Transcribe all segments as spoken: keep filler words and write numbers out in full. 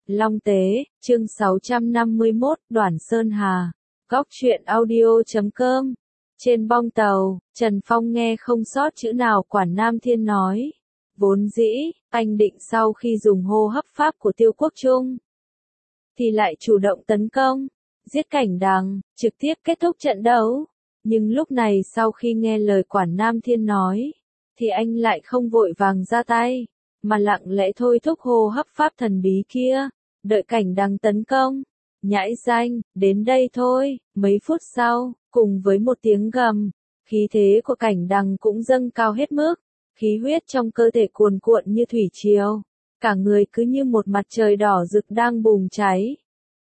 Long Tế, chương sáu trăm năm mươi mốt, Đoản Sơn Hà. Góc truyện audio chấm com. Trên bong tàu, Trần Phong nghe không sót chữ nào Quản Nam Thiên nói. Vốn dĩ, anh định sau khi dùng hô hấp pháp của Tiêu Quốc Trung, thì lại chủ động tấn công, giết Cảnh Đằng, trực tiếp kết thúc trận đấu. Nhưng lúc này sau khi nghe lời Quản Nam Thiên nói, thì anh lại không vội vàng ra tay, mà lặng lẽ thôi thúc hô hấp pháp thần bí kia, đợi Cảnh Đằng tấn công. Nhãi danh, đến đây thôi. Mấy phút sau, cùng với một tiếng gầm, khí thế của Cảnh Đằng cũng dâng cao hết mức, khí huyết trong cơ thể cuồn cuộn như thủy triều, cả người cứ như một mặt trời đỏ rực đang bùng cháy.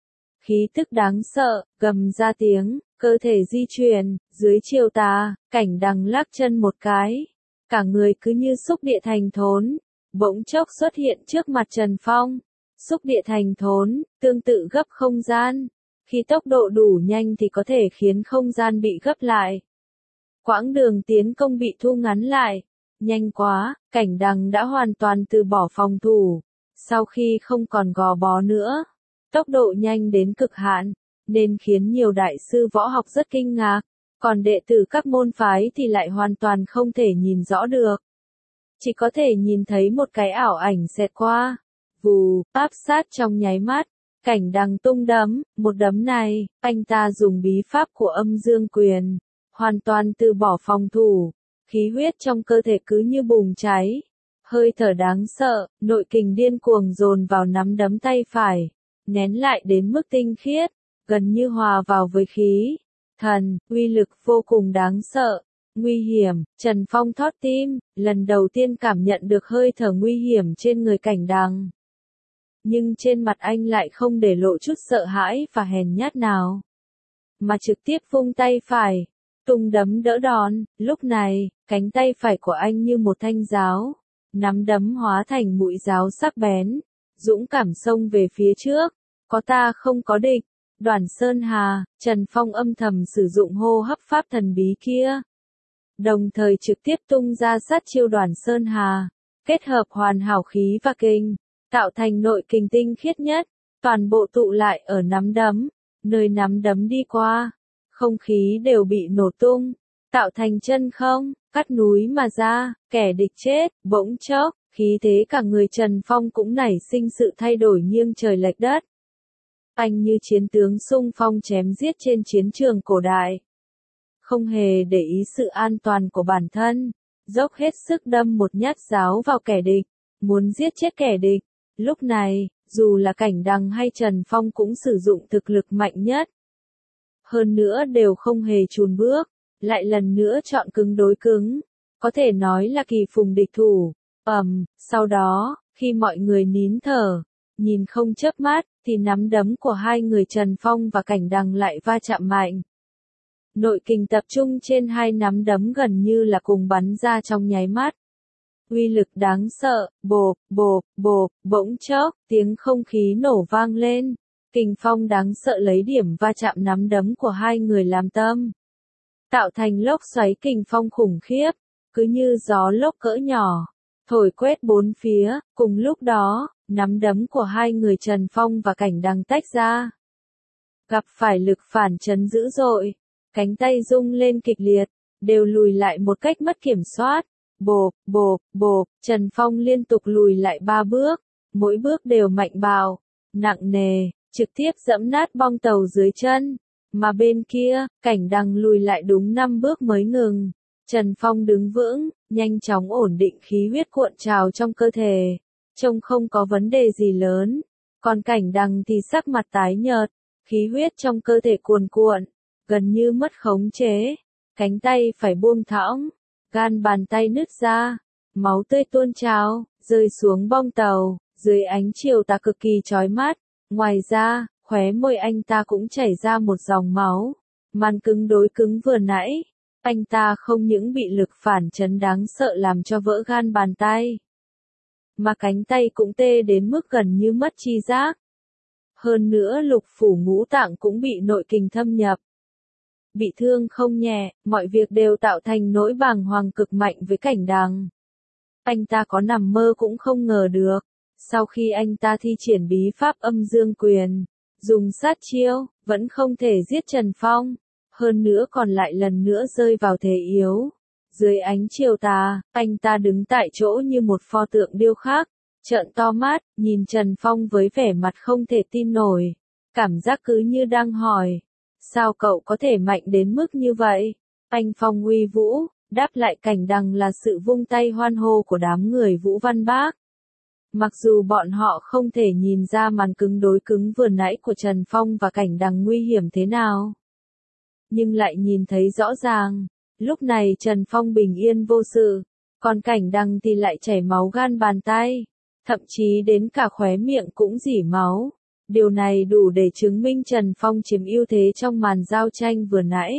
Khí tức đáng sợ, gầm ra tiếng, cơ thể di chuyển, dưới chiều tà, Cảnh Đằng lắc chân một cái, cả người cứ như xúc địa thành thốn, bỗng chốc xuất hiện trước mặt Trần Phong. Xúc địa thành thốn, tương tự gấp không gian. Khi tốc độ đủ nhanh thì có thể khiến không gian bị gấp lại. Quãng đường tiến công bị thu ngắn lại. Nhanh quá, Cảnh Đằng đã hoàn toàn từ bỏ phòng thủ. Sau khi không còn gò bó nữa, tốc độ nhanh đến cực hạn, nên khiến nhiều đại sư võ học rất kinh ngạc. Còn đệ tử các môn phái thì lại hoàn toàn không thể nhìn rõ được. Chỉ có thể nhìn thấy một cái ảo ảnh xẹt qua. Vù, áp sát trong nháy mắt, Cảnh Đằng tung đấm, một đấm này, anh ta dùng bí pháp của âm dương quyền, hoàn toàn từ bỏ phòng thủ, khí huyết trong cơ thể cứ như bùng cháy, hơi thở đáng sợ, nội kình điên cuồng dồn vào nắm đấm tay phải, nén lại đến mức tinh khiết, gần như hòa vào với khí thần, uy lực vô cùng đáng sợ. Nguy hiểm, Trần Phong thót tim, lần đầu tiên cảm nhận được hơi thở nguy hiểm trên người Cảnh Đằng. Nhưng trên mặt anh lại không để lộ chút sợ hãi và hèn nhát nào, mà trực tiếp vung tay phải, tung đấm đỡ đòn. Lúc này, cánh tay phải của anh như một thanh giáo, nắm đấm hóa thành mũi giáo sắc bén, dũng cảm xông về phía trước. Có ta không có địch. Đoản Sơn Hà, Trần Phong âm thầm sử dụng hô hấp pháp thần bí kia, đồng thời trực tiếp tung ra sát chiêu Đoản Sơn Hà, kết hợp hoàn hảo khí và kình, tạo thành nội kình tinh khiết nhất, toàn bộ tụ lại ở nắm đấm, nơi nắm đấm đi qua, không khí đều bị nổ tung, tạo thành chân không, cắt núi mà ra, kẻ địch chết. Bỗng chốc, khí thế cả người Trần Phong cũng nảy sinh sự thay đổi nghiêng trời lệch đất. Anh như chiến tướng xung phong chém giết trên chiến trường cổ đại, không hề để ý sự an toàn của bản thân, dốc hết sức đâm một nhát giáo vào kẻ địch, muốn giết chết kẻ địch. Lúc này, dù là Cảnh Đằng hay Trần Phong cũng sử dụng thực lực mạnh nhất. Hơn nữa đều không hề chùn bước, lại lần nữa chọn cứng đối cứng, có thể nói là kỳ phùng địch thủ. Ầm, sau đó, khi mọi người nín thở, nhìn không chớp mắt, thì nắm đấm của hai người Trần Phong và Cảnh Đằng lại va chạm mạnh. Nội kình tập trung trên hai nắm đấm gần như là cùng bắn ra trong nháy mắt. Uy lực đáng sợ, bộp, bộp, bộp, bỗng chốc, tiếng không khí nổ vang lên. Kình phong đáng sợ lấy điểm va chạm nắm đấm của hai người làm tâm, tạo thành lốc xoáy kình phong khủng khiếp, cứ như gió lốc cỡ nhỏ, thổi quét bốn phía. Cùng lúc đó, nắm đấm của hai người Trần Phong và Cảnh Đằng tách ra, gặp phải lực phản chấn dữ dội, cánh tay rung lên kịch liệt, đều lùi lại một cách mất kiểm soát. Bộp, bộp, bộp, Trần Phong liên tục lùi lại ba bước, mỗi bước đều mạnh bạo, nặng nề, trực tiếp dẫm nát bong tàu dưới chân. Mà bên kia, Cảnh Đằng lùi lại đúng năm bước mới ngừng. Trần Phong đứng vững, nhanh chóng ổn định khí huyết cuộn trào trong cơ thể, trông không có vấn đề gì lớn. Còn Cảnh Đằng thì sắc mặt tái nhợt, khí huyết trong cơ thể cuồn cuộn, gần như mất khống chế, cánh tay phải buông thõng. Gan bàn tay nứt ra, máu tươi tuôn trào, rơi xuống bong tàu, dưới ánh chiều tà cực kỳ chói mắt. Ngoài ra, khóe môi anh ta cũng chảy ra một dòng máu. Màn cứng đối cứng vừa nãy, anh ta không những bị lực phản chấn đáng sợ làm cho vỡ gan bàn tay, mà cánh tay cũng tê đến mức gần như mất tri giác. Hơn nữa lục phủ ngũ tạng cũng bị nội kình thâm nhập. Bị thương không nhẹ, mọi việc đều tạo thành nỗi bàng hoàng cực mạnh với Cảnh Đằng. Anh ta có nằm mơ cũng không ngờ được, Sau khi anh ta thi triển bí pháp âm dương quyền, dùng sát chiêu, vẫn không thể giết Trần Phong, hơn nữa còn lại lần nữa rơi vào thế yếu. Dưới ánh chiều tà, anh ta đứng tại chỗ như một pho tượng điêu khắc, trợn to mắt, nhìn Trần Phong với vẻ mặt không thể tin nổi. Cảm giác cứ như đang hỏi, sao cậu có thể mạnh đến mức như vậy? Anh Phong uy vũ, đáp lại Cảnh Đằng là sự vung tay hoan hô của đám người Vũ Văn Bác. Mặc dù bọn họ không thể nhìn ra màn cứng đối cứng vừa nãy của Trần Phong và Cảnh Đằng nguy hiểm thế nào, nhưng lại nhìn thấy rõ ràng, lúc này Trần Phong bình yên vô sự, còn Cảnh Đằng thì lại chảy máu gan bàn tay, thậm chí đến cả khóe miệng cũng rỉ máu. Điều này đủ để chứng minh Trần Phong chiếm ưu thế trong màn giao tranh vừa nãy.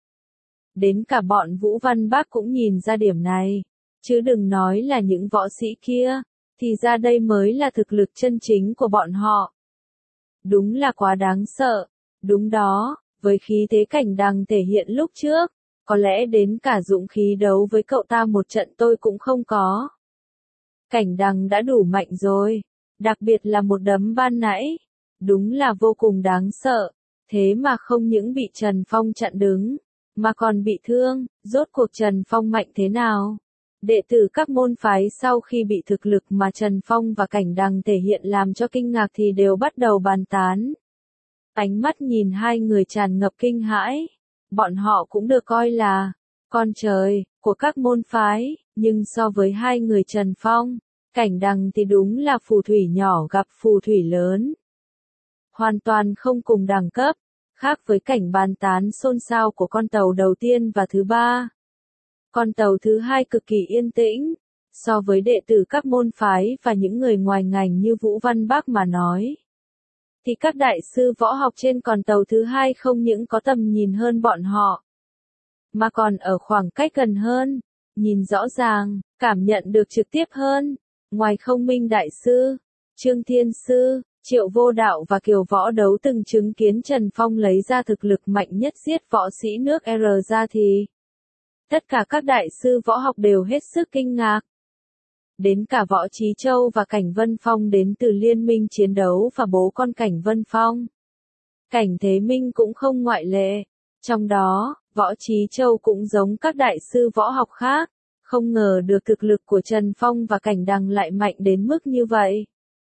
Đến cả bọn Vũ Văn Bác cũng nhìn ra điểm này, chứ đừng nói là những võ sĩ kia, thì ra đây mới là thực lực chân chính của bọn họ. Đúng là quá đáng sợ, đúng đó, với khí thế Cảnh Đằng thể hiện lúc trước, có lẽ đến cả dũng khí đấu với cậu ta một trận tôi cũng không có. Cảnh Đằng đã đủ mạnh rồi, đặc biệt là một đấm ban nãy, đúng là vô cùng đáng sợ, thế mà không những bị Trần Phong chặn đứng, mà còn bị thương. Rốt cuộc Trần Phong mạnh thế nào? Đệ tử các môn phái sau khi bị thực lực mà Trần Phong và Cảnh Đằng thể hiện làm cho kinh ngạc thì đều bắt đầu bàn tán. Ánh mắt nhìn hai người tràn ngập kinh hãi, bọn họ cũng được coi là con trời của các môn phái, nhưng so với hai người Trần Phong, Cảnh Đằng thì đúng là phù thủy nhỏ gặp phù thủy lớn. Hoàn toàn không cùng đẳng cấp, khác với cảnh bàn tán xôn xao của con tàu đầu tiên và thứ ba. Con tàu thứ hai cực kỳ yên tĩnh, so với đệ tử các môn phái và những người ngoài ngành như Vũ Văn Bác mà nói, thì các đại sư võ học trên con tàu thứ hai không những có tầm nhìn hơn bọn họ, mà còn ở khoảng cách gần hơn, nhìn rõ ràng, cảm nhận được trực tiếp hơn. Ngoài Không Minh Đại Sư, Trương Thiên Sư, Triệu Vô Đạo và Kiều Võ Đấu từng chứng kiến Trần Phong lấy ra thực lực mạnh nhất giết võ sĩ nước R ra thì tất cả các đại sư võ học đều hết sức kinh ngạc. Đến cả Võ Chí Châu và Cảnh Vân Phong đến từ Liên minh chiến đấu và bố con Cảnh Vân Phong, Cảnh Thế Minh cũng không ngoại lệ. Trong đó, Võ Chí Châu cũng giống các đại sư võ học khác, không ngờ được thực lực của Trần Phong và Cảnh Đằng lại mạnh đến mức như vậy.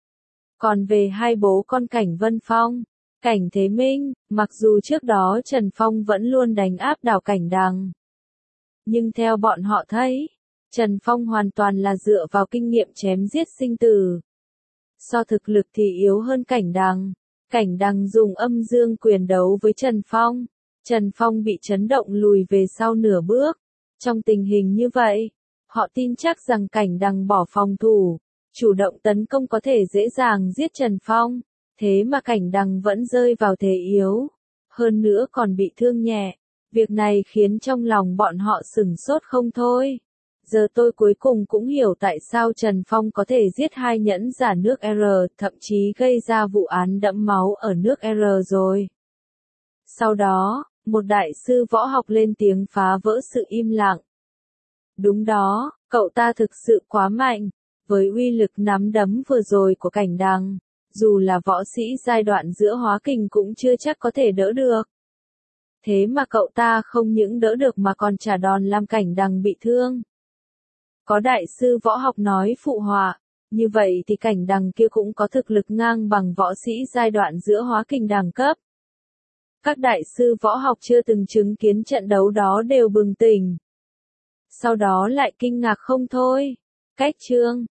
Còn về hai bố con Cảnh Vân Phong, Cảnh Thế Minh, mặc dù trước đó Trần Phong vẫn luôn đánh áp đảo Cảnh Đằng, nhưng theo bọn họ thấy, Trần Phong hoàn toàn là dựa vào kinh nghiệm chém giết sinh tử. So thực lực thì yếu hơn Cảnh Đằng. Cảnh Đằng dùng âm dương quyền đấu với Trần Phong. Trần Phong bị chấn động lùi về sau nửa bước. Trong tình hình như vậy, họ tin chắc rằng Cảnh Đằng bỏ phòng thủ, chủ động tấn công có thể dễ dàng giết Trần Phong. Thế mà Cảnh Đằng vẫn rơi vào thế yếu. Hơn nữa còn bị thương nhẹ. Việc này khiến trong lòng bọn họ sửng sốt không thôi. Giờ tôi cuối cùng cũng hiểu tại sao Trần Phong có thể giết hai nhẫn giả nước R, thậm chí gây ra vụ án đẫm máu ở nước R rồi. Sau đó, một đại sư võ học lên tiếng phá vỡ sự im lặng. Đúng đó, cậu ta thực sự quá mạnh. Với uy lực nắm đấm vừa rồi của Cảnh Đằng, dù là võ sĩ giai đoạn giữa hóa kình cũng chưa chắc có thể đỡ được. Thế mà cậu ta không những đỡ được mà còn trả đòn làm Cảnh Đằng bị thương. Có đại sư võ học nói phụ họa, như vậy thì Cảnh Đằng kia cũng có thực lực ngang bằng võ sĩ giai đoạn giữa hóa kình đẳng cấp. Các đại sư võ học chưa từng chứng kiến trận đấu đó đều bừng tỉnh. Sau đó lại kinh ngạc không thôi. Cách chương